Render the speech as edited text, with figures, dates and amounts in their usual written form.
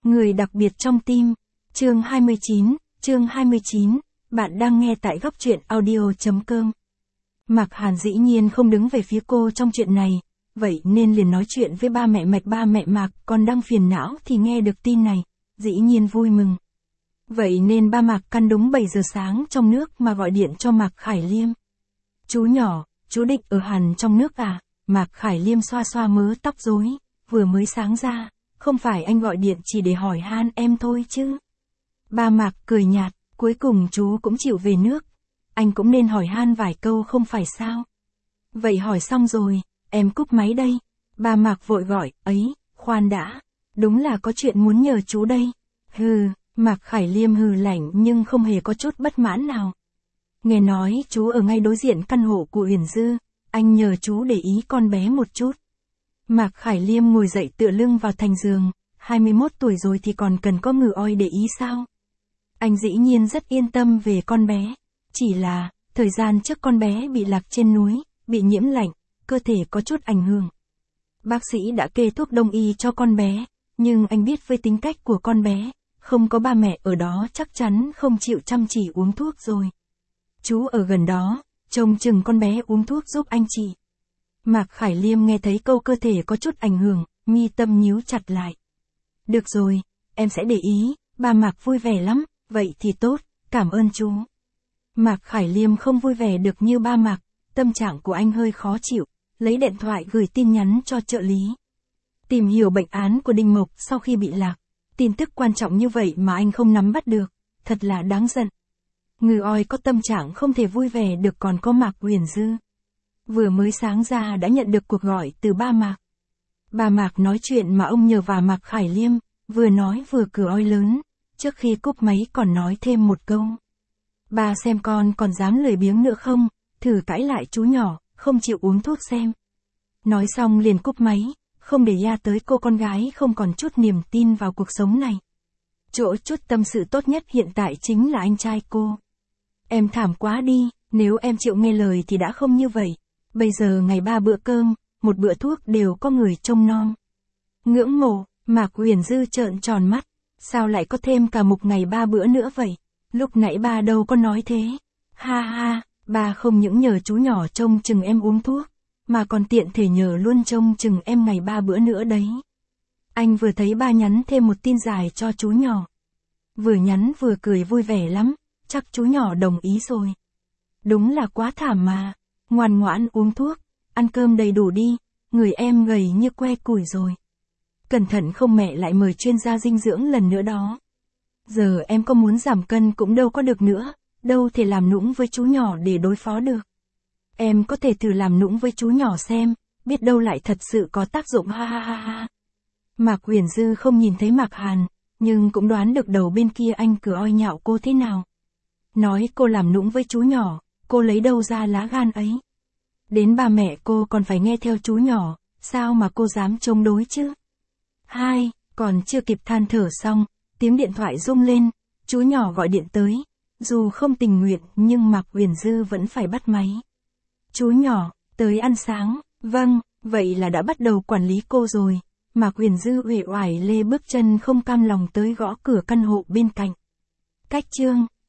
Người đặc biệt trong tim. Chương 29, bạn đang nghe tại góc truyện audio.com. Mạc Hàn dĩ nhiên không đứng về phía cô trong chuyện này, vậy nên liền nói chuyện với ba mẹ Mạch. Ba mẹ Mạc còn đang phiền não thì nghe được tin này, dĩ nhiên vui mừng. Vậy nên ba Mạc căn đúng 7 giờ sáng trong nước mà gọi điện cho Mạc Khải Liêm. Chú nhỏ, chú định ở hẳn trong nước à? Mạc Khải Liêm xoa xoa mớ tóc rối, vừa mới sáng ra, không phải anh gọi điện chỉ để hỏi han em thôi chứ. Ba Mạc cười nhạt, cuối cùng chú cũng chịu về nước. Anh cũng nên hỏi han vài câu không phải sao? Vậy hỏi xong rồi, em cúp máy đây. Ba Mạc vội gọi, ấy, khoan đã, đúng là có chuyện muốn nhờ chú đây. Hừ, Mạc Khải Liêm hừ lạnh nhưng không hề có chút bất mãn nào. Nghe nói chú ở ngay đối diện căn hộ của Uyển Dư, anh nhờ chú để ý con bé một chút. Mạc Khải Liêm ngồi dậy tựa lưng vào thành giường, 21 tuổi rồi thì còn cần có ngừ oi để ý sao? Anh dĩ nhiên rất yên tâm về con bé, chỉ là, thời gian trước con bé bị lạc trên núi, bị nhiễm lạnh, cơ thể có chút ảnh hưởng. Bác sĩ đã kê thuốc đông y cho con bé, nhưng anh biết với tính cách của con bé, không có ba mẹ ở đó chắc chắn không chịu chăm chỉ uống thuốc rồi. Chú ở gần đó, trông chừng con bé uống thuốc giúp anh chị. Mạc Khải Liêm nghe thấy câu cơ thể có chút ảnh hưởng, mi tâm nhíu chặt lại. Được rồi, em sẽ để ý, ba Mạc vui vẻ lắm, vậy thì tốt, cảm ơn chú. Mạc Khải Liêm không vui vẻ được như ba Mạc, tâm trạng của anh hơi khó chịu, lấy điện thoại gửi tin nhắn cho trợ lý. Tìm hiểu bệnh án của Đinh Mộc sau khi bị lạc, tin tức quan trọng như vậy mà anh không nắm bắt được, thật là đáng giận. Ngừ oi có tâm trạng không thể vui vẻ được còn có Mạc Uyển Dư. Vừa mới sáng ra đã nhận được cuộc gọi từ ba Mạc. Ba Mạc nói chuyện mà ông nhờ và Mạc Khải Liêm, vừa nói vừa cười oi lớn, trước khi cúp máy còn nói thêm một câu. Ba xem con còn dám lười biếng nữa không, thử cãi lại chú nhỏ, không chịu uống thuốc xem. Nói xong liền cúp máy, không để ya tới cô con gái không còn chút niềm tin vào cuộc sống này. Chỗ chút tâm sự tốt nhất hiện tại chính là anh trai cô. Em thảm quá đi, nếu em chịu nghe lời thì đã không như vậy. Bây giờ ngày 3 bữa cơm, 1 bữa thuốc đều có người trông nom. Ngưỡng mộ, Mạc Uyển Dư trợn tròn mắt, sao lại có thêm cả mục ngày 3 bữa nữa vậy? Lúc nãy ba đâu có nói thế. Ha ha, ba không những nhờ chú nhỏ trông chừng em uống thuốc, mà còn tiện thể nhờ luôn trông chừng em ngày 3 bữa nữa đấy. Anh vừa thấy ba nhắn thêm một tin dài cho chú nhỏ. Vừa nhắn vừa cười vui vẻ lắm, chắc chú nhỏ đồng ý rồi. Đúng là quá thảm mà, ngoan ngoãn uống thuốc, ăn cơm đầy đủ đi, người em gầy như que củi rồi. Cẩn thận không mẹ lại mời chuyên gia dinh dưỡng lần nữa đó. Giờ em có muốn giảm cân cũng đâu có được nữa, đâu thể làm nũng với chú nhỏ để đối phó được. Em có thể thử làm nũng với chú nhỏ xem, biết đâu lại thật sự có tác dụng ha ha ha ha. Mạc Uyển Dư không nhìn thấy Mạc Hàn, nhưng cũng đoán được đầu bên kia anh cười oi nhạo cô thế nào. Nói cô làm nũng với chú nhỏ, cô lấy đâu ra lá gan ấy. Đến ba mẹ cô còn phải nghe theo chú nhỏ, sao mà cô dám chống đối chứ? Còn chưa kịp than thở xong, tiếng điện thoại rung lên, chú nhỏ gọi điện tới. Dù không tình nguyện nhưng Mạc Uyển Dư vẫn phải bắt máy. Chú nhỏ, tới ăn sáng, vâng, vậy là đã bắt đầu quản lý cô rồi. Mạc Uyển Dư uể oải lê bước chân không cam lòng tới gõ cửa căn hộ bên cạnh. Cách chương